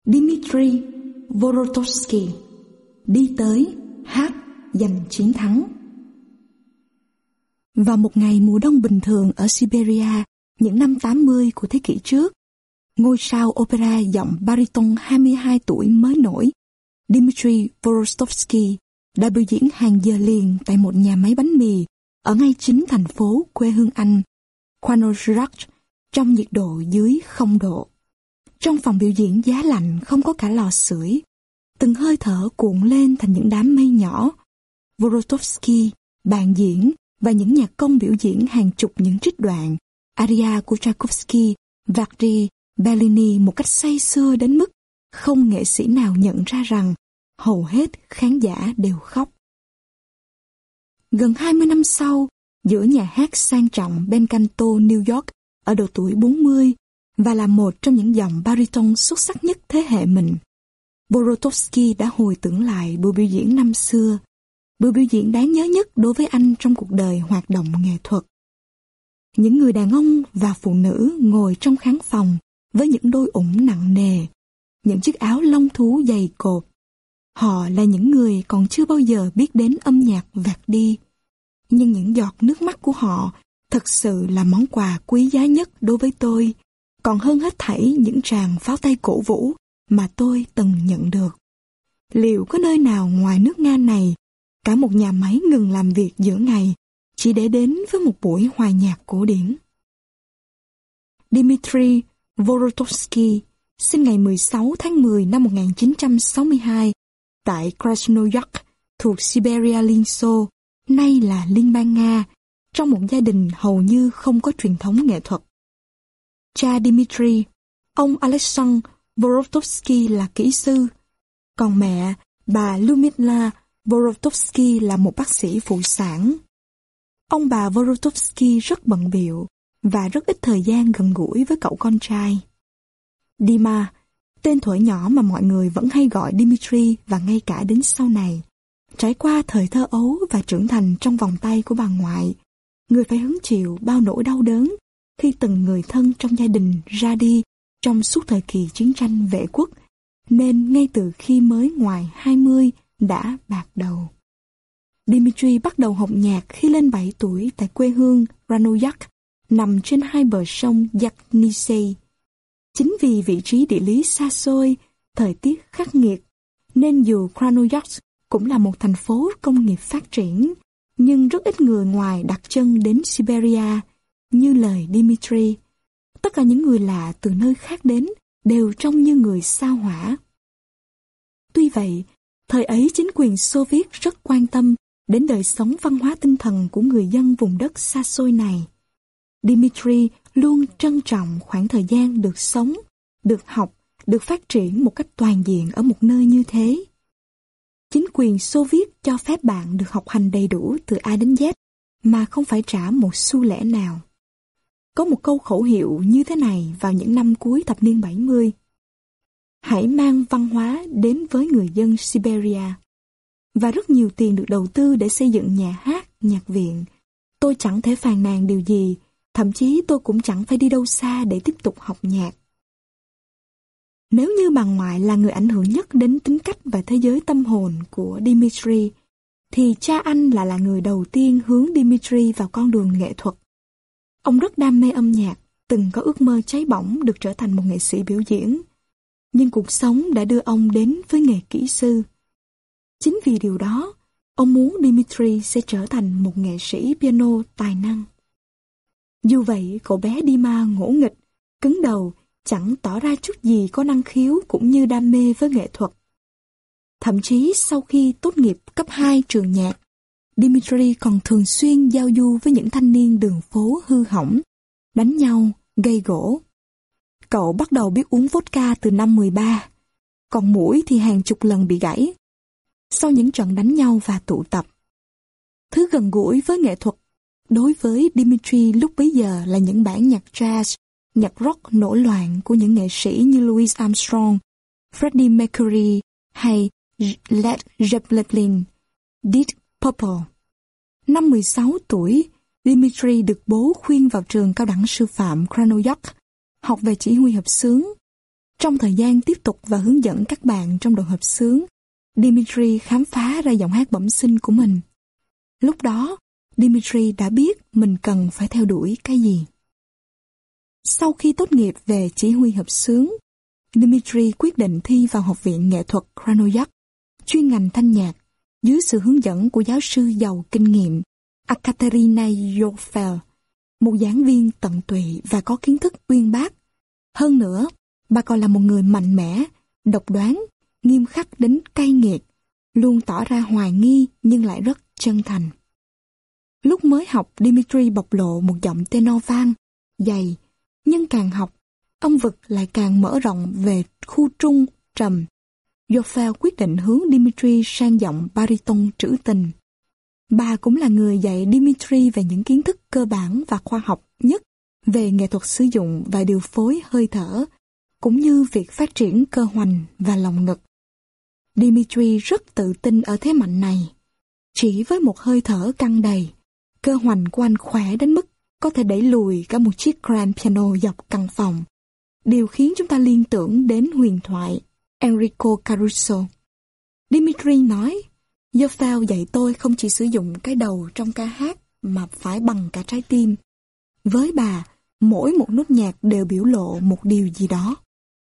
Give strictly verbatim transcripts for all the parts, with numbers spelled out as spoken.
Dmitry Vorotosky đi tới hát giành chiến thắng. Vào một ngày mùa đông bình thường ở Siberia, những năm tám mươi của thế kỷ trước, ngôi sao opera giọng bariton hai mươi hai tuổi mới nổi, Dmitry Vorotosky đã biểu diễn hàng giờ liền tại một nhà máy bánh mì ở ngay chính thành phố quê hương anh, Krasnoyarsk, trong nhiệt độ dưới không độ. Trong phòng biểu diễn giá lạnh không có cả lò sưởi, từng hơi thở cuộn lên thành những đám mây nhỏ. Vorotosky, bàn diễn và những nhạc công biểu diễn hàng chục những trích đoạn aria của Tchaikovsky, Verdi, Bellini một cách say sưa đến mức không nghệ sĩ nào nhận ra rằng hầu hết khán giả đều khóc. Gần hai mươi năm sau, giữa nhà hát sang trọng Belcanto, New York, ở độ tuổi bốn mươi và là một trong những dòng bariton xuất sắc nhất thế hệ mình, Vorotosky đã hồi tưởng lại buổi biểu diễn năm xưa, buổi biểu diễn đáng nhớ nhất đối với anh trong cuộc đời hoạt động nghệ thuật. Những người đàn ông và phụ nữ ngồi trong khán phòng với những đôi ủng nặng nề, những chiếc áo lông thú dày cộp. Họ là những người còn chưa bao giờ biết đến âm nhạc Verdi, nhưng những giọt nước mắt của họ thật sự là món quà quý giá nhất đối với tôi, còn hơn hết thảy những tràng pháo tay cổ vũ mà tôi từng nhận được. Liệu có nơi nào ngoài nước Nga này, cả một nhà máy ngừng làm việc giữa ngày chỉ để đến với một buổi hòa nhạc cổ điển? Dmitry Vorotosky sinh ngày mười sáu tháng mười năm một nghìn chín trăm sáu mươi hai tại Krasnoyarsk thuộc Siberia Liên Xô, nay là Liên bang Nga, trong một gia đình hầu như không có truyền thống nghệ thuật. Cha Dmitry, ông Alexander Vorotosky là kỹ sư, còn mẹ, bà Lyudmila Vorotosky là một bác sĩ phụ sản. Ông bà Vorotosky rất bận bịu và rất ít thời gian gần gũi với cậu con trai. Dima, tên thuở nhỏ mà mọi người vẫn hay gọi Dmitry và ngay cả đến sau này, trải qua thời thơ ấu và trưởng thành trong vòng tay của bà ngoại, người phải hứng chịu bao nỗi đau đớn khi từng người thân trong gia đình ra đi trong suốt thời kỳ chiến tranh vệ quốc, nên ngay từ khi mới ngoài hai mươi đã bạc đầu. Dmitry bắt đầu học nhạc khi lên bảy tuổi tại quê hương Krasnoyarsk, nằm trên hai bờ sông Yenisei. Chính vì vị trí địa lý xa xôi, thời tiết khắc nghiệt, nên dù Krasnoyarsk cũng là một thành phố công nghiệp phát triển, nhưng rất ít người ngoài đặt chân đến Siberia. Như lời Dmitry, tất cả những người lạ từ nơi khác đến đều trông như người xa hỏa. Tuy vậy, thời ấy chính quyền Xô Viết rất quan tâm đến đời sống văn hóa tinh thần của người dân vùng đất xa xôi này. Dmitry luôn trân trọng khoảng thời gian được sống, được học, được phát triển một cách toàn diện ở một nơi như thế. Chính quyền Xô Viết cho phép bạn được học hành đầy đủ từ A đến Z mà không phải trả một xu lẻ nào. Có một câu khẩu hiệu như thế này vào những năm cuối thập niên bảy mươi. Hãy mang văn hóa đến với người dân Siberia. Và rất nhiều tiền được đầu tư để xây dựng nhà hát, nhạc viện. Tôi chẳng thể phàn nàn điều gì, thậm chí tôi cũng chẳng phải đi đâu xa để tiếp tục học nhạc. Nếu như bà ngoại là người ảnh hưởng nhất đến tính cách và thế giới tâm hồn của Dmitry, thì cha anh lại là người đầu tiên hướng Dmitry vào con đường nghệ thuật. Ông rất đam mê âm nhạc, từng có ước mơ cháy bỏng được trở thành một nghệ sĩ biểu diễn. Nhưng cuộc sống đã đưa ông đến với nghề kỹ sư. Chính vì điều đó, ông muốn Dmitry sẽ trở thành một nghệ sĩ piano tài năng. Dù vậy, cậu bé Dima ngỗ nghịch, cứng đầu, chẳng tỏ ra chút gì có năng khiếu cũng như đam mê với nghệ thuật. Thậm chí sau khi tốt nghiệp cấp hai trường nhạc, Dmitry còn thường xuyên giao du với những thanh niên đường phố hư hỏng, đánh nhau, gây gổ. Cậu bắt đầu biết uống vodka từ năm mười ba, còn mũi thì hàng chục lần bị gãy. Sau những trận đánh nhau và tụ tập, thứ gần gũi với nghệ thuật đối với Dmitry lúc bấy giờ là những bản nhạc jazz, nhạc rock nổi loạn của những nghệ sĩ như Louis Armstrong, Freddie Mercury hay Led Zeppelin, Deep Purple. Năm mười sáu tuổi, Dmitry được bố khuyên vào trường cao đẳng sư phạm Krasnoyarsk, học về chỉ huy hợp xướng. Trong thời gian tiếp tục và hướng dẫn các bạn trong đội hợp xướng, Dimitri khám phá ra giọng hát bẩm sinh của mình. Lúc đó, Dimitri đã biết mình cần phải theo đuổi cái gì. Sau khi tốt nghiệp về chỉ huy hợp xướng, Dimitri quyết định thi vào Học viện Nghệ thuật Krasnoyarsk, chuyên ngành thanh nhạc, dưới sự hướng dẫn của giáo sư giàu kinh nghiệm Ekaterina Yofel, một giảng viên tận tụy và có kiến thức uyên bác. Hơn nữa, bà còn là một người mạnh mẽ, độc đoán, nghiêm khắc đến cay nghiệt, luôn tỏ ra hoài nghi nhưng lại rất chân thành. Lúc mới học, Dimitri bộc lộ một giọng tenor vang, dày, nhưng càng học, âm vực lại càng mở rộng về khu trung, trầm. Yofel quyết định hướng Dimitri sang giọng bariton trữ tình. Bà cũng là người dạy Dimitri về những kiến thức cơ bản và khoa học nhất về nghệ thuật sử dụng và điều phối hơi thở, cũng như việc phát triển cơ hoành và lồng ngực. Dimitri rất tự tin ở thế mạnh này. Chỉ với một hơi thở căng đầy, cơ hoành của anh khỏe đến mức có thể đẩy lùi cả một chiếc grand piano dọc căn phòng. Điều khiến chúng ta liên tưởng đến huyền thoại Enrico Caruso. Dimitri nói, Yofel dạy tôi không chỉ sử dụng cái đầu trong ca hát mà phải bằng cả trái tim. Với bà, mỗi một nốt nhạc đều biểu lộ một điều gì đó.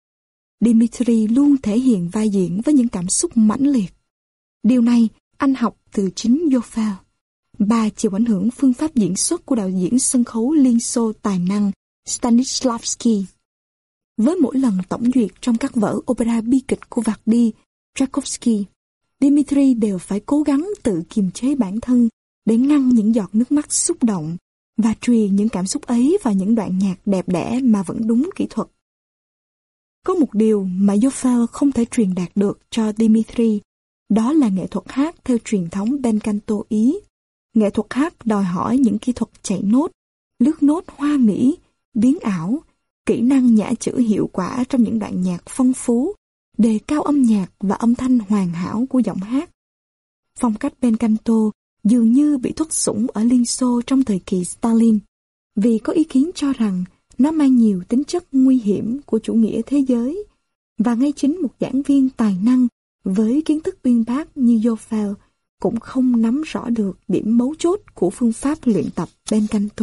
Dimitri luôn thể hiện vai diễn với những cảm xúc mãnh liệt. Điều này anh học từ chính Yofel. Bà chịu ảnh hưởng phương pháp diễn xuất của đạo diễn sân khấu Liên Xô tài năng Stanislavski. Với mỗi lần tổng duyệt trong các vở opera bi kịch của Verdi, Tchaikovsky, Dimitri đều phải cố gắng tự kiềm chế bản thân để ngăn những giọt nước mắt xúc động và truyền những cảm xúc ấy vào những đoạn nhạc đẹp đẽ mà vẫn đúng kỹ thuật. Có một điều mà Yofel không thể truyền đạt được cho Dimitri, đó là nghệ thuật hát theo truyền thống bel canto Ý. Nghệ thuật hát đòi hỏi những kỹ thuật chạy nốt, lướt nốt hoa mỹ, biến ảo, kỹ năng nhả chữ hiệu quả trong những đoạn nhạc phong phú, đề cao âm nhạc và âm thanh hoàn hảo của giọng hát. Phong cách bel canto dường như bị thúc sủng ở Liên Xô trong thời kỳ Stalin, vì có ý kiến cho rằng nó mang nhiều tính chất nguy hiểm của chủ nghĩa thế giới, và ngay chính một giảng viên tài năng với kiến thức uyên bác như Yofel cũng không nắm rõ được điểm mấu chốt của phương pháp luyện tập bel canto.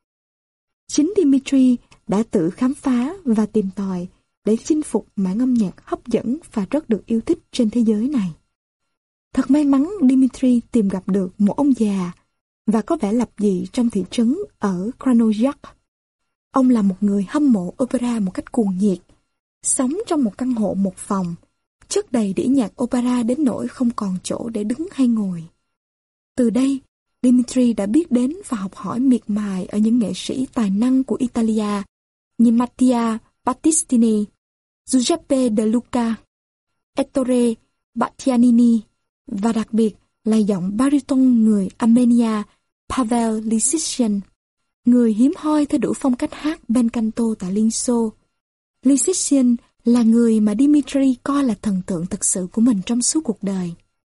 Chính Dimitri đã tự khám phá và tìm tòi để chinh phục mảng âm nhạc hấp dẫn và rất được yêu thích trên thế giới này. Thật may mắn Dimitri tìm gặp được một ông già và có vẻ lập dị trong thị trấn ở Krasnoyarsk. Ông là một người hâm mộ opera một cách cuồng nhiệt, sống trong một căn hộ một phòng, chất đầy đĩa nhạc opera đến nỗi không còn chỗ để đứng hay ngồi. Từ đây, Dimitri đã biết đến và học hỏi miệt mài ở những nghệ sĩ tài năng của Italia như Mattia Battistini, Giuseppe De Luca, Ettore Bastianini và đặc biệt là giọng bariton người Armenia Pavel Lisitsyn, người hiếm hoi theo đuổi phong cách hát bel canto tại Liên Xô. Lisitsyn là người mà Dimitri coi là thần tượng thực sự của mình trong suốt cuộc đời.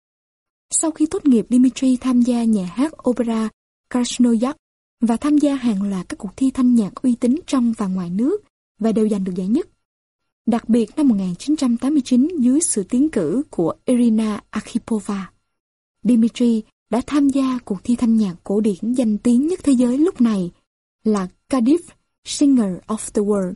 Sau khi tốt nghiệp, Dimitri tham gia nhà hát opera Krasnoyarsk và tham gia hàng loạt các cuộc thi thanh nhạc uy tín trong và ngoài nước và đều giành được giải nhất. Đặc biệt năm một nghìn chín trăm tám mươi chín, dưới sự tiến cử của Irina Arkhipova, Dimitri đã tham gia cuộc thi thanh nhạc cổ điển danh tiếng nhất thế giới lúc này là Cardiff Singer of the World.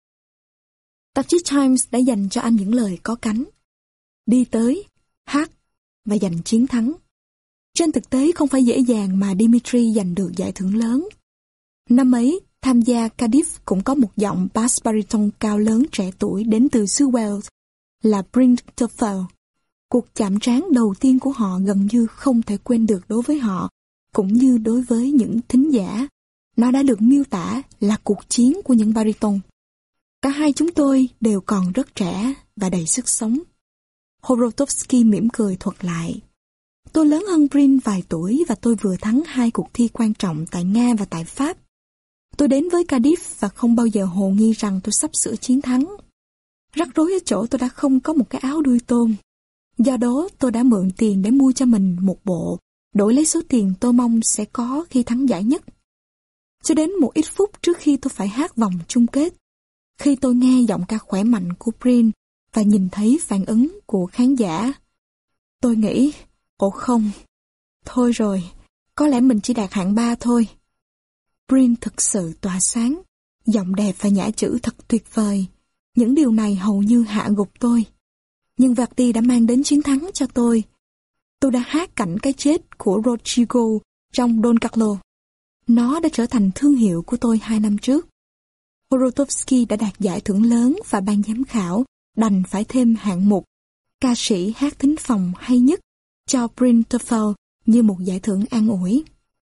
Tạp chí Times đã dành cho anh những lời có cánh: đi tới, hát và giành chiến thắng. Trên thực tế không phải dễ dàng mà Dimitri giành được giải thưởng lớn. Năm ấy, tham gia Cardiff cũng có một giọng bass bariton cao lớn trẻ tuổi đến từ xứ Wales là Bryn Terfel. Cuộc chạm trán đầu tiên của họ gần như không thể quên được đối với họ, cũng như đối với những thính giả. Nó đã được miêu tả là cuộc chiến của những bariton. Cả hai chúng tôi đều còn rất trẻ và đầy sức sống. Horotowski mỉm cười thuật lại: tôi lớn hơn Bryn vài tuổi và tôi vừa thắng hai cuộc thi quan trọng tại Nga và tại Pháp. Tôi đến với Cardiff và không bao giờ hồ nghi rằng tôi sắp sửa chiến thắng. Rắc rối ở chỗ tôi đã không có một cái áo đuôi tôm. Do đó tôi đã mượn tiền để mua cho mình một bộ, đổi lấy số tiền tôi mong sẽ có khi thắng giải nhất. Cho đến một ít phút trước khi tôi phải hát vòng chung kết, Khi tôi nghe giọng ca khỏe mạnh của Prince và nhìn thấy phản ứng của khán giả, tôi nghĩ, ồ không, thôi rồi, có lẽ mình chỉ đạt hạng ba thôi. Prince thực sự tỏa sáng, giọng đẹp và nhã chữ thật tuyệt vời. Những điều này hầu như hạ gục tôi. Nhưng Verdi đã mang đến chiến thắng cho tôi. Tôi đã hát cảnh cái chết của Rodrigo trong Don Carlo. Nó đã trở thành thương hiệu của tôi hai năm trước. Horotowski đã đạt giải thưởng lớn và ban giám khảo đành phải thêm hạng mục ca sĩ hát thính phòng hay nhất cho Prince Tofel như một giải thưởng an ủi.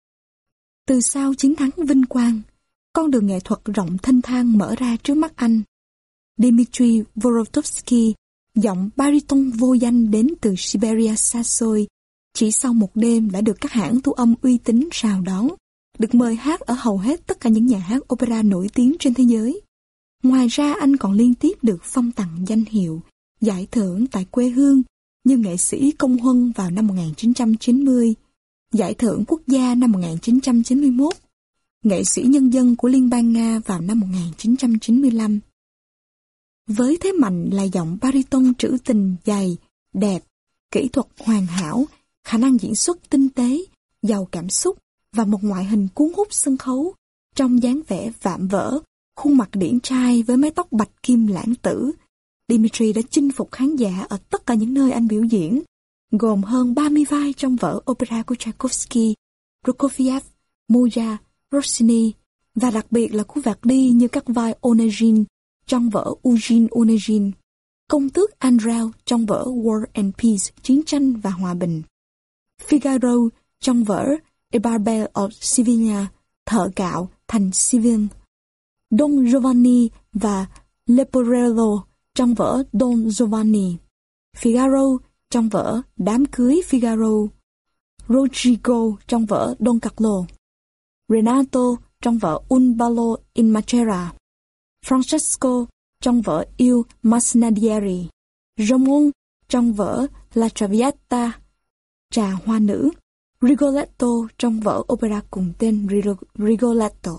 Từ sau chiến thắng vinh quang, con đường nghệ thuật rộng thênh thang mở ra trước mắt anh. Dmitry Vorotowski, giọng bariton vô danh đến từ Siberia xa xôi, chỉ sau một đêm đã được các hãng thu âm uy tín rào đón, được mời hát ở hầu hết tất cả những nhà hát opera nổi tiếng trên thế giới. Ngoài ra anh còn liên tiếp được phong tặng danh hiệu, giải thưởng tại quê hương như nghệ sĩ công huân vào năm một nghìn chín trăm chín mươi, giải thưởng quốc gia năm một nghìn chín trăm chín mươi mốt, nghệ sĩ nhân dân của Liên bang Nga vào năm một nghìn chín trăm chín mươi lăm. Với thế mạnh là giọng bariton trữ tình dày, đẹp, kỹ thuật hoàn hảo, khả năng diễn xuất tinh tế, giàu cảm xúc và một ngoại hình cuốn hút sân khấu, trong dáng vẻ vạm vỡ, khuôn mặt điển trai với mái tóc bạch kim lãng tử, Dmitry đã chinh phục khán giả ở tất cả những nơi anh biểu diễn, gồm hơn ba mươi vai trong vở opera của Tchaikovsky, Prokofiev, Moya, Rossini và đặc biệt là của Verdi như các vai Onegin trong vở Eugene Onegin, công tước Andreu trong vở War and Peace, Chiến tranh và Hòa bình, Figaro trong vở The Barber of Sevilla, Thợ Gạo thành Seville, Don Giovanni và Leporello trong vở Don Giovanni, Figaro trong vở Đám cưới Figaro, Rodrigo trong vở Don Carlo, Renato trong vở Un ballo in Matera, Francesco trong vở Il Masnadieri, Ramon trong vở La Traviata, Trà Hoa Nữ, Rigoletto trong vở opera cùng tên Rigoletto.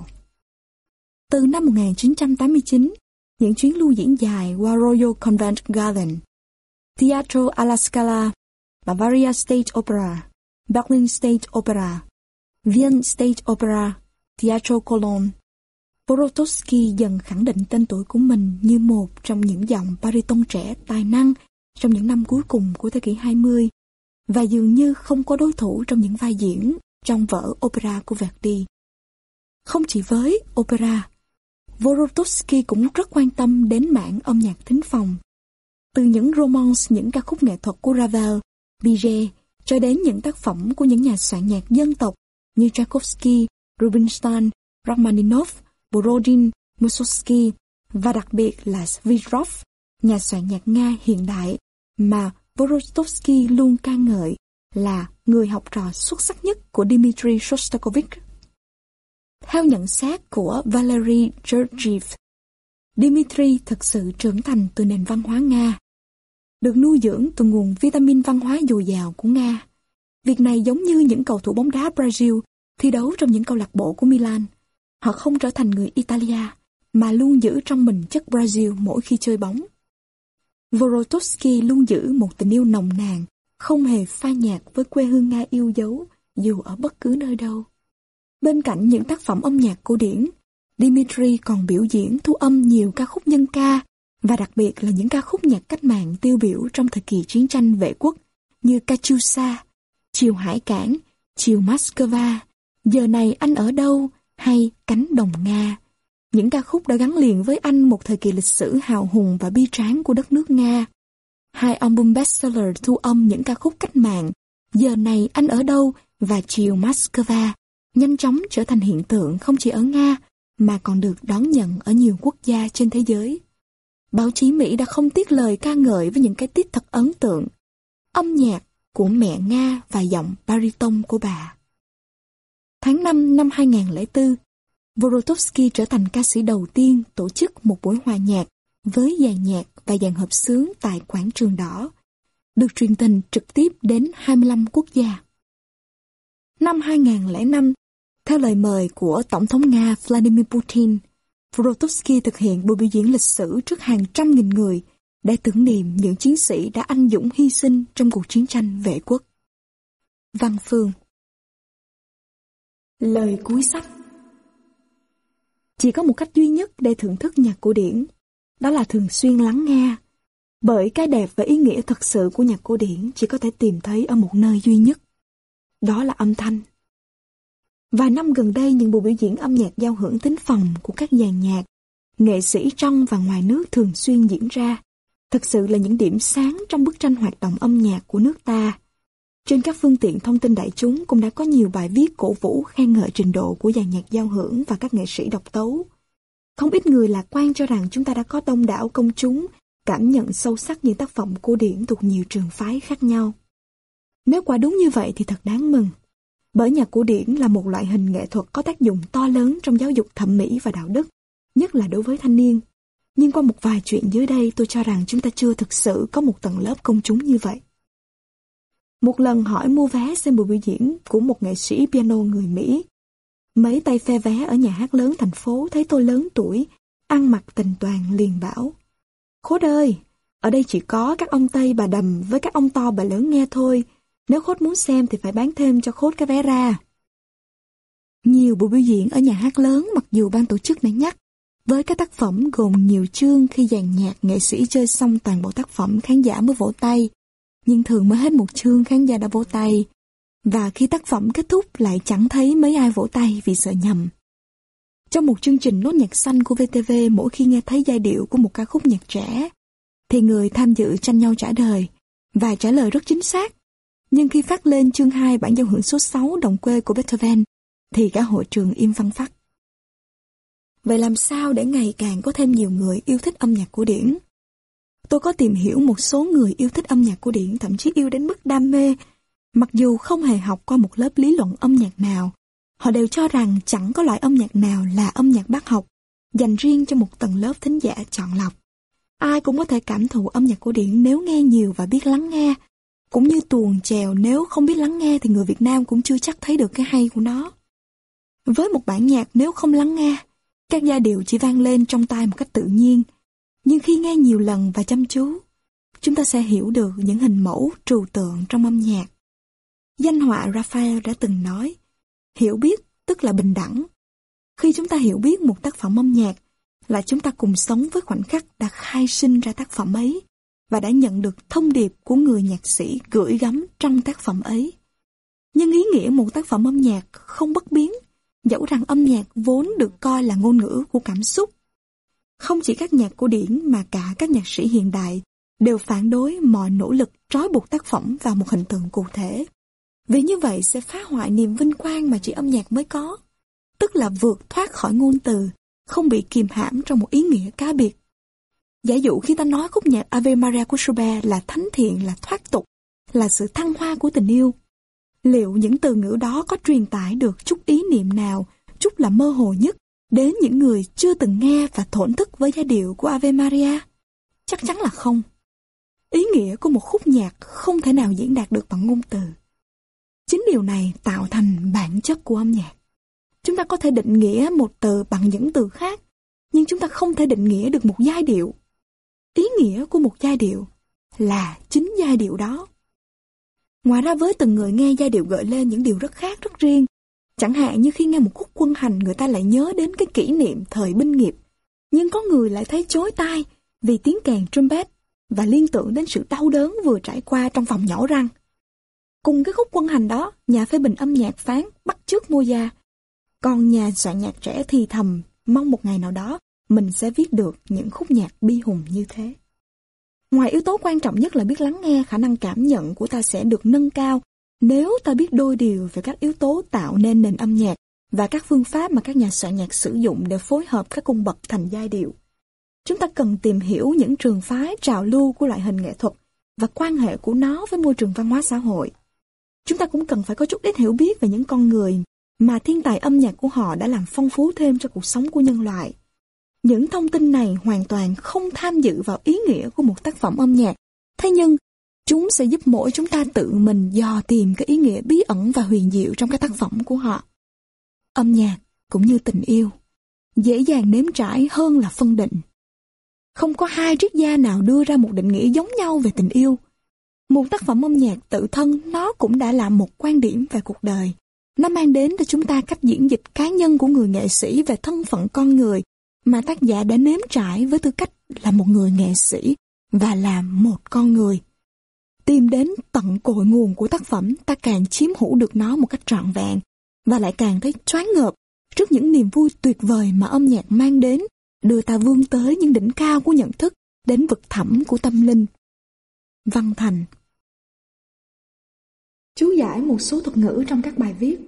Từ năm một nghìn chín trăm tám mươi chín, những chuyến lưu diễn dài qua Royal Covent Garden, Teatro alla Scala, Bavaria State Opera, Berlin State Opera, Vienna State Opera, Teatro Cologne, Vorotowski dần khẳng định tên tuổi của mình như một trong những giọng bariton trẻ tài năng trong những năm cuối cùng của thế kỷ hai mươi, và dường như không có đối thủ trong những vai diễn trong vở opera của Verdi. Không chỉ với opera, Vorotowski cũng rất quan tâm đến mảng âm nhạc thính phòng. Từ những romance, những ca khúc nghệ thuật của Ravel, Bizet, cho đến những tác phẩm của những nhà soạn nhạc dân tộc như Tchaikovsky, Rubinstein, Rachmaninoff, Borodin, Mussorgsky và đặc biệt là Svirov, nhà soạn nhạc Nga hiện đại mà Vorotowski luôn ca ngợi là người học trò xuất sắc nhất của Dmitry Shostakovich. Theo nhận xét của Valery Georgiev, Dmitry thực sự trưởng thành từ nền văn hóa Nga, được nuôi dưỡng từ nguồn vitamin văn hóa dồi dào của Nga. Việc này giống như những cầu thủ bóng đá Brazil thi đấu trong những câu lạc bộ của Milan. Họ không trở thành người Italia, mà luôn giữ trong mình chất Brazil mỗi khi chơi bóng. Vorotowski luôn giữ một tình yêu nồng nàn, không hề phai nhạt với quê hương Nga yêu dấu, dù ở bất cứ nơi đâu. Bên cạnh những tác phẩm âm nhạc cổ điển, Dmitry còn biểu diễn thu âm nhiều ca khúc nhân ca, và đặc biệt là những ca khúc nhạc cách mạng tiêu biểu trong thời kỳ chiến tranh vệ quốc như Katyusha, Chiều Hải Cảng, Chiều Moscow, Giờ này anh ở đâu, hay Cánh đồng Nga. Những ca khúc đã gắn liền với anh một thời kỳ lịch sử hào hùng và bi tráng của đất nước Nga. Hai album bestseller thu âm những ca khúc cách mạng, Giờ này anh ở đâu và Chiều Moscow, nhanh chóng trở thành hiện tượng không chỉ ở Nga, mà còn được đón nhận ở nhiều quốc gia trên thế giới. Báo chí Mỹ đã không tiếc lời ca ngợi với những cái tít thật ấn tượng. Âm nhạc của mẹ Nga và giọng bariton của bà. Tháng năm năm hai nghìn không trăm lẻ bốn, Vorotowski trở thành ca sĩ đầu tiên tổ chức một buổi hòa nhạc với dàn nhạc và dàn hợp xướng tại Quảng trường Đỏ, được truyền tình trực tiếp đến hai mươi lăm quốc gia. Năm hai nghìn không trăm lẻ năm, theo lời mời của Tổng thống Nga Vladimir Putin, Grotowski thực hiện buổi biểu diễn lịch sử trước hàng trăm nghìn người để tưởng niệm những chiến sĩ đã anh dũng hy sinh trong cuộc chiến tranh vệ quốc. Văn Phương. Lời cuối sách. Chỉ có một cách duy nhất để thưởng thức nhạc cổ điển, đó là thường xuyên lắng nghe, bởi cái đẹp và ý nghĩa thật sự của nhạc cổ điển chỉ có thể tìm thấy ở một nơi duy nhất, đó là âm thanh. Vài năm gần đây, những buổi biểu diễn âm nhạc giao hưởng thính phòng của các dàn nhạc, nghệ sĩ trong và ngoài nước thường xuyên diễn ra, thực sự là những điểm sáng trong bức tranh hoạt động âm nhạc của nước ta. Trên các phương tiện thông tin đại chúng cũng đã có nhiều bài viết cổ vũ khen ngợi trình độ của dàn nhạc giao hưởng và các nghệ sĩ độc tấu. Không ít người lạc quan cho rằng chúng ta đã có đông đảo công chúng cảm nhận sâu sắc những tác phẩm cổ điển thuộc nhiều trường phái khác nhau. Nếu quả đúng như vậy thì thật đáng mừng, bởi nhạc cổ điển là một loại hình nghệ thuật có tác dụng to lớn trong giáo dục thẩm mỹ và đạo đức, nhất là đối với thanh niên. Nhưng qua một vài chuyện dưới đây, tôi cho rằng chúng ta chưa thực sự có một tầng lớp công chúng như vậy. Một lần hỏi mua vé xem buổi biểu diễn của một nghệ sĩ piano người Mỹ. Mấy tay phe vé ở nhà hát lớn thành phố thấy tôi lớn tuổi, ăn mặc tình toàn liền bảo: Khốt ơi, ở đây chỉ có các ông Tây bà đầm với các ông to bà lớn nghe thôi. Nếu Khốt muốn xem thì phải bán thêm cho Khốt cái vé ra. Nhiều buổi biểu diễn ở nhà hát lớn, mặc dù ban tổ chức đã nhắc, với các tác phẩm gồm nhiều chương, khi dàn nhạc nghệ sĩ chơi xong toàn bộ tác phẩm khán giả mới vỗ tay. Nhưng thường mới hết một chương khán giả đã vỗ tay, và khi tác phẩm kết thúc lại chẳng thấy mấy ai vỗ tay vì sợ nhầm. Trong một chương trình nốt nhạc xanh của vê tê vê, mỗi khi nghe thấy giai điệu của một ca khúc nhạc trẻ, thì người tham dự tranh nhau trả lời, và trả lời rất chính xác. Nhưng khi phát lên chương hai bản giao hưởng số sáu Đồng quê của Beethoven, thì cả hội trường im phăng phắc. Vậy làm sao để ngày càng có thêm nhiều người yêu thích âm nhạc cổ điển? Tôi có tìm hiểu một số người yêu thích âm nhạc cổ điển, thậm chí yêu đến mức đam mê, mặc dù không hề học qua một lớp lý luận âm nhạc nào. Họ đều cho rằng chẳng có loại âm nhạc nào là âm nhạc bác học, dành riêng cho một tầng lớp thính giả chọn lọc. Ai cũng có thể cảm thụ âm nhạc cổ điển nếu nghe nhiều và biết lắng nghe. Cũng như tuồng chèo, nếu không biết lắng nghe thì người Việt Nam cũng chưa chắc thấy được cái hay của nó. Với một bản nhạc nếu không lắng nghe, các giai điệu chỉ vang lên trong tai một cách tự nhiên. Nhưng khi nghe nhiều lần và chăm chú, chúng ta sẽ hiểu được những hình mẫu trừu tượng trong âm nhạc. Danh họa Raphael đã từng nói, hiểu biết tức là bình đẳng. Khi chúng ta hiểu biết một tác phẩm âm nhạc, là chúng ta cùng sống với khoảnh khắc đã khai sinh ra tác phẩm ấy, và đã nhận được thông điệp của người nhạc sĩ gửi gắm trong tác phẩm ấy. Nhưng ý nghĩa một tác phẩm âm nhạc không bất biến, dẫu rằng âm nhạc vốn được coi là ngôn ngữ của cảm xúc. Không chỉ các nhạc cổ điển mà cả các nhạc sĩ hiện đại đều phản đối mọi nỗ lực trói buộc tác phẩm vào một hình tượng cụ thể. Vì như vậy sẽ phá hoại niềm vinh quang mà chỉ âm nhạc mới có, tức là vượt thoát khỏi ngôn từ, không bị kìm hãm trong một ý nghĩa cá biệt. Giả dụ khi ta nói khúc nhạc Ave Maria của Schubert là thánh thiện, là thoát tục, là sự thăng hoa của tình yêu, liệu những từ ngữ đó có truyền tải được chút ý niệm nào, chút là mơ hồ nhất, đến những người chưa từng nghe và thổn thức với giai điệu của Ave Maria? Chắc chắn là không. Ý nghĩa của một khúc nhạc không thể nào diễn đạt được bằng ngôn từ. Chính điều này tạo thành bản chất của âm nhạc. Chúng ta có thể định nghĩa một từ bằng những từ khác, nhưng chúng ta không thể định nghĩa được một giai điệu. Ý nghĩa của một giai điệu là chính giai điệu đó. Ngoài ra, với từng người nghe giai điệu gợi lên những điều rất khác, rất riêng. Chẳng hạn như khi nghe một khúc quân hành, người ta lại nhớ đến cái kỷ niệm thời binh nghiệp. Nhưng có người lại thấy chói tai vì tiếng kèn trumpet và liên tưởng đến sự đau đớn vừa trải qua trong phòng nhổ răng. Cùng cái khúc quân hành đó, nhà phê bình âm nhạc phán bắt chước Mozart. Còn nhà soạn nhạc trẻ thì thầm mong một ngày nào đó mình sẽ viết được những khúc nhạc bi hùng như thế. Ngoài yếu tố quan trọng nhất là biết lắng nghe, khả năng cảm nhận của ta sẽ được nâng cao nếu ta biết đôi điều về các yếu tố tạo nên nền âm nhạc và các phương pháp mà các nhà soạn nhạc sử dụng để phối hợp các cung bậc thành giai điệu. Chúng ta cần tìm hiểu những trường phái trào lưu của loại hình nghệ thuật và quan hệ của nó với môi trường văn hóa xã hội. Chúng ta cũng cần phải có chút ít hiểu biết về những con người mà thiên tài âm nhạc của họ đã làm phong phú thêm cho cuộc sống của nhân loại. Những thông tin này hoàn toàn không tham dự vào ý nghĩa của một tác phẩm âm nhạc, thế nhưng chúng sẽ giúp mỗi chúng ta tự mình dò tìm cái ý nghĩa bí ẩn và huyền diệu trong các tác phẩm của họ. Âm nhạc cũng như tình yêu, dễ dàng nếm trải hơn là phân định. Không có hai triết gia nào đưa ra một định nghĩa giống nhau về tình yêu. Một tác phẩm âm nhạc tự thân nó cũng đã là một quan điểm về cuộc đời. Nó mang đến cho chúng ta cách diễn dịch cá nhân của người nghệ sĩ về thân phận con người mà tác giả đã nếm trải với tư cách là một người nghệ sĩ và là một con người. Tìm đến tận cội nguồn của tác phẩm, ta càng chiếm hữu được nó một cách trọn vẹn và lại càng thấy choáng ngợp trước những niềm vui tuyệt vời mà âm nhạc mang đến, đưa ta vươn tới những đỉnh cao của nhận thức, đến vực thẳm của tâm linh. Văn Thành. Chú giải một số thuật ngữ trong các bài viết.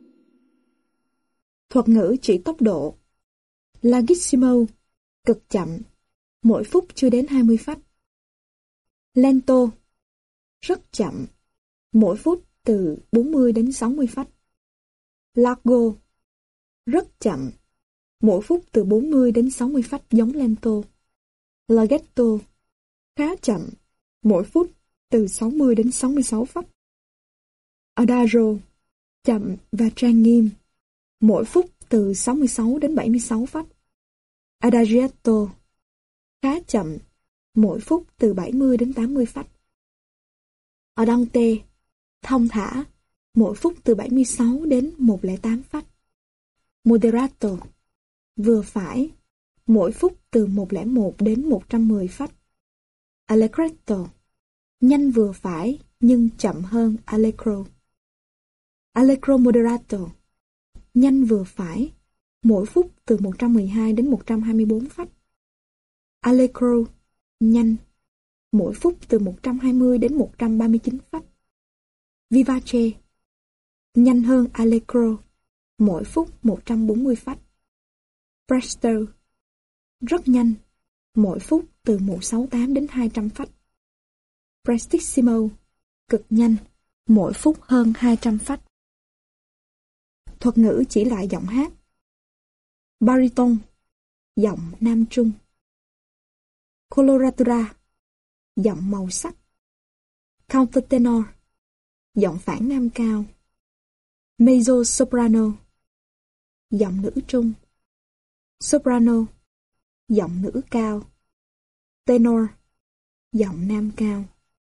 Thuật ngữ chỉ tốc độ. Larghissimo, cực chậm, mỗi phút chưa đến hai mươi phách. Lento, rất chậm, mỗi phút từ bốn mươi đến sáu mươi phách. Largo, rất chậm, mỗi phút từ bốn mươi đến sáu mươi phách giống lento. Larghetto, khá chậm, mỗi phút từ sáu mươi đến sáu mươi sáu phách. Adagio, chậm và trang nghiêm, mỗi phút từ sáu mươi sáu đến bảy mươi sáu phách. Adagietto, khá chậm, mỗi phút từ bảy mươi đến tám mươi phách. Andante, thong thả, mỗi phút từ bảy mươi sáu đến một trăm lẻ tám phách. Moderato, vừa phải, mỗi phút từ một trăm lẻ một đến một trăm mười phách. Allegretto, nhanh vừa phải nhưng chậm hơn Allegro. Allegro moderato, nhanh vừa phải, mỗi phút từ một trăm mười hai đến một trăm hai mươi bốn phách. Allegro, nhanh, mỗi phút từ một trăm hai mươi đến một trăm ba mươi chín phách. Vivace, nhanh hơn Allegro, mỗi phút một trăm bốn mươi phách. Presto, rất nhanh, mỗi phút từ một trăm sáu mươi tám đến hai trăm phách. Prestissimo, cực nhanh, mỗi phút hơn hai trăm phách. Thuật ngữ chỉ lại giọng hát. Baritone, giọng nam trung. Coloratura, giọng màu sắc. Countertenor, giọng phản nam cao. Mezzo soprano, giọng nữ trung. Soprano, giọng nữ cao. Tenor, giọng nam cao.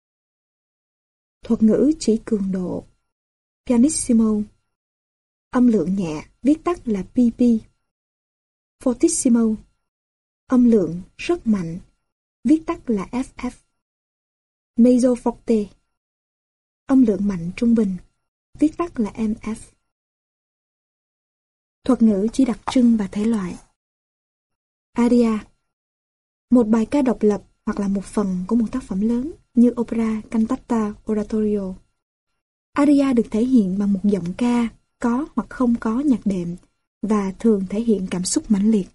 Thuật ngữ chỉ cường độ. Pianissimo, âm lượng nhẹ, viết tắt là pê pê. Fortissimo, âm lượng rất mạnh, viết tắt là ép ép. Mezzo forte, âm lượng mạnh trung bình, viết tắt là em ép. Thuật ngữ chỉ đặc trưng và thể loại. Aria, một bài ca độc lập hoặc là một phần của một tác phẩm lớn như opera, cantata, oratorio. Aria được thể hiện bằng một giọng ca có hoặc không có nhạc đệm và thường thể hiện cảm xúc mãnh liệt.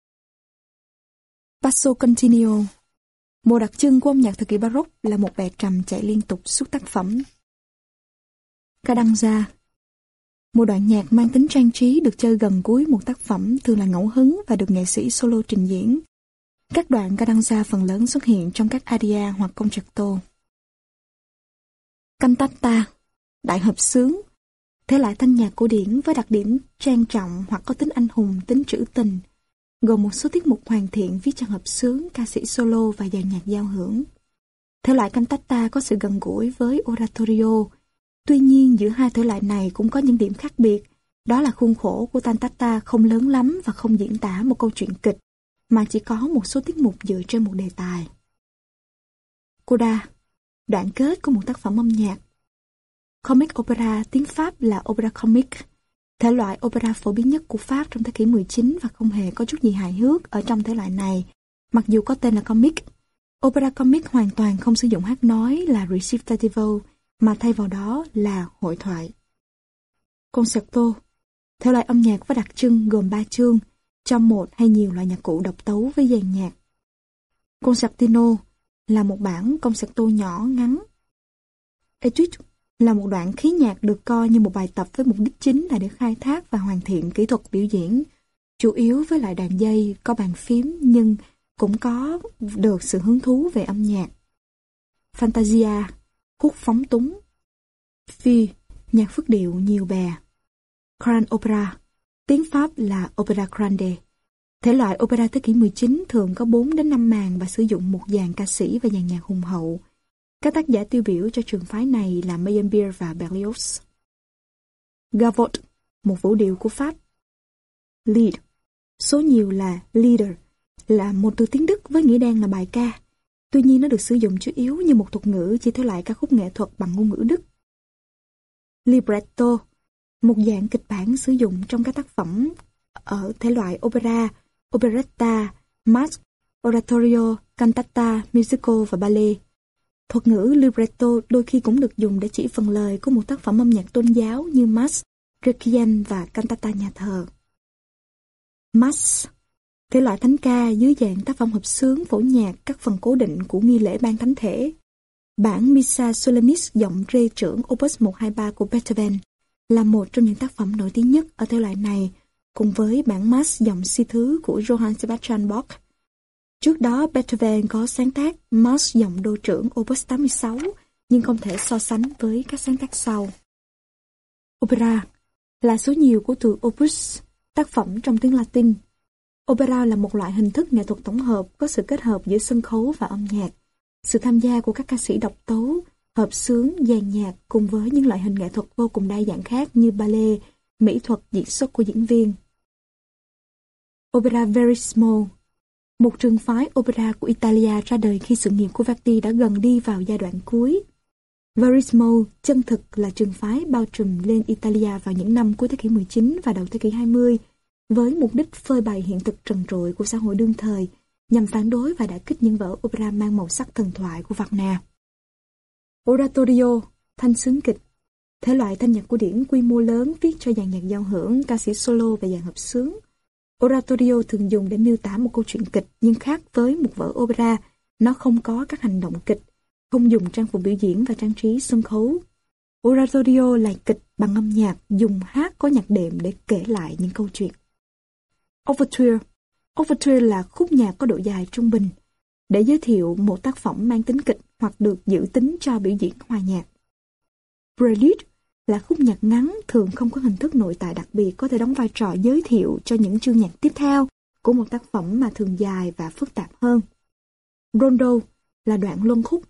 Basso continuo, một đặc trưng của âm nhạc thời kỳ Baroque là một bè trầm chạy liên tục suốt tác phẩm. Cadenza, một đoạn nhạc mang tính trang trí được chơi gần cuối một tác phẩm, thường là ngẫu hứng và được nghệ sĩ solo trình diễn. Các đoạn cadenza phần lớn xuất hiện trong các aria hoặc concerto. Cantata, đại hợp xướng, thể loại thanh nhạc cổ điển với đặc điểm trang trọng hoặc có tính anh hùng, tính trữ tình, gồm một số tiết mục hoàn thiện viết cho hợp xướng, ca sĩ solo và dàn nhạc giao hưởng. Thể loại cantata có sự gần gũi với oratorio. Tuy nhiên, giữa hai thể loại này cũng có những điểm khác biệt. Đó là khuôn khổ của cantata không lớn lắm và không diễn tả một câu chuyện kịch, mà chỉ có một số tiết mục dựa trên một đề tài. Coda, đoạn kết của một tác phẩm âm nhạc. Comic opera, tiếng Pháp là opera comique, thể loại opera phổ biến nhất của Pháp trong thế kỷ mười chín và không hề có chút gì hài hước ở trong thể loại này, mặc dù có tên là comic. Opera comique hoàn toàn không sử dụng hát nói là recitativo, mà thay vào đó là hội thoại. Concerto, thể loại âm nhạc với đặc trưng gồm ba chương, trong một hay nhiều loại nhạc cụ độc tấu với dàn nhạc. Concertino là một bản concerto nhỏ ngắn. Etude là một đoạn khí nhạc được coi như một bài tập với mục đích chính là để khai thác và hoàn thiện kỹ thuật biểu diễn, chủ yếu với loại đàn dây có bàn phím nhưng cũng có được sự hứng thú về âm nhạc. Fantasia, khúc phóng túng. Phi, nhạc phức điệu nhiều bè. Grand opera, tiếng Pháp là opera grande, Thể loại opera thế kỷ mười chín thường có bốn đến năm màn và sử dụng một dàn ca sĩ và dàn nhạc hùng hậu. Các tác giả tiêu biểu cho trường phái này là Meyerbeer và Berlioz. Gavotte, một vũ điệu của Pháp. Lied, số nhiều là Lieder, là một từ tiếng Đức với nghĩa đen là bài ca. Tuy nhiên nó được sử dụng chủ yếu như một thuật ngữ chỉ theo loại ca khúc nghệ thuật bằng ngôn ngữ Đức. Libretto, một dạng kịch bản sử dụng trong các tác phẩm ở thể loại opera, operetta, masque, oratorio, cantata, musical và ballet. Thuật ngữ libretto đôi khi cũng được dùng để chỉ phần lời của một tác phẩm âm nhạc tôn giáo như Mass, Requiem và cantata nhà thờ. Mass, thể loại thánh ca dưới dạng tác phẩm hợp xướng phổ nhạc các phần cố định của nghi lễ ban thánh thể. Bản Missa Solemnis giọng rê trưởng Opus một hai ba của Beethoven là một trong những tác phẩm nổi tiếng nhất ở thể loại này, cùng với bản Mass giọng si thứ của Johann Sebastian Bach. Trước đó, Beethoven có sáng tác Mass giọng đô trưởng Opus tám mươi sáu, nhưng không thể so sánh với các sáng tác sau. Opera là số nhiều của từ opus, tác phẩm trong tiếng Latin. Opera là một loại hình thức nghệ thuật tổng hợp có sự kết hợp giữa sân khấu và âm nhạc, sự tham gia của các ca sĩ độc tấu, hợp xướng, dàn nhạc cùng với những loại hình nghệ thuật vô cùng đa dạng khác như ballet, mỹ thuật diễn xuất của diễn viên. Opera Verismo, một trường phái opera của Italia ra đời khi sự nghiệp của Verdi đã gần đi vào giai đoạn cuối. Verismo chân thực là trường phái bao trùm lên Italia vào những năm cuối thế kỷ mười chín và đầu thế kỷ hai mươi, với mục đích phơi bày hiện thực trần trụi của xã hội đương thời, nhằm phản đối và đả kích những vở opera mang màu sắc thần thoại của Wagner. Oratorio, thanh xướng kịch, thể loại thanh nhạc cổ điển quy mô lớn viết cho dàn nhạc giao hưởng, ca sĩ solo và dàn hợp xướng. Oratorio thường dùng để miêu tả một câu chuyện kịch, nhưng khác với một vở opera, nó không có các hành động kịch, không dùng trang phục biểu diễn và trang trí sân khấu. Oratorio là kịch bằng âm nhạc, dùng hát có nhạc đệm để kể lại những câu chuyện. Overture Overture là khúc nhạc có độ dài trung bình, để giới thiệu một tác phẩm mang tính kịch hoặc được dự tính cho biểu diễn hòa nhạc. Prelude là khúc nhạc ngắn, thường không có hình thức nội tại đặc biệt, có thể đóng vai trò giới thiệu cho những chương nhạc tiếp theo của một tác phẩm mà thường dài và phức tạp hơn. Rondo là đoạn luân khúc.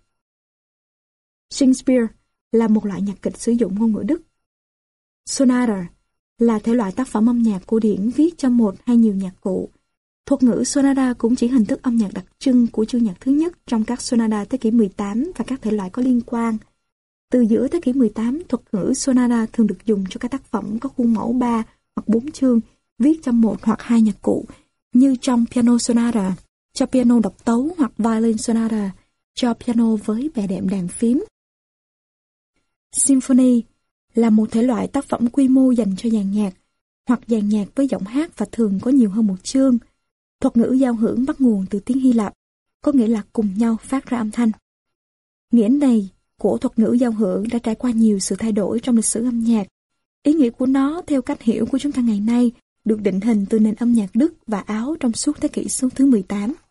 Shakespeare là một loại nhạc kịch sử dụng ngôn ngữ Đức. Sonata là thể loại tác phẩm âm nhạc cổ điển viết cho một hay nhiều nhạc cụ. Thuật ngữ sonata cũng chỉ hình thức âm nhạc đặc trưng của chương nhạc thứ nhất trong các sonata thế kỷ mười tám và các thể loại có liên quan. Từ giữa thế kỷ mười tám, thuật ngữ sonata thường được dùng cho các tác phẩm có khuôn mẫu ba hoặc bốn chương, viết cho một hoặc hai nhạc cụ, như trong piano sonata, cho piano độc tấu, hoặc violin sonata, cho piano với bè đệm đàn phím. Symphony là một thể loại tác phẩm quy mô dành cho dàn nhạc, hoặc dàn nhạc với giọng hát và thường có nhiều hơn một chương. Thuật ngữ giao hưởng bắt nguồn từ tiếng Hy Lạp, có nghĩa là cùng nhau phát ra âm thanh. Nghĩa này của thuật ngữ giao hưởng đã trải qua nhiều sự thay đổi trong lịch sử âm nhạc. Ý nghĩa của nó theo cách hiểu của chúng ta ngày nay được định hình từ nền âm nhạc Đức và Áo trong suốt thế kỷ số thứ mười tám.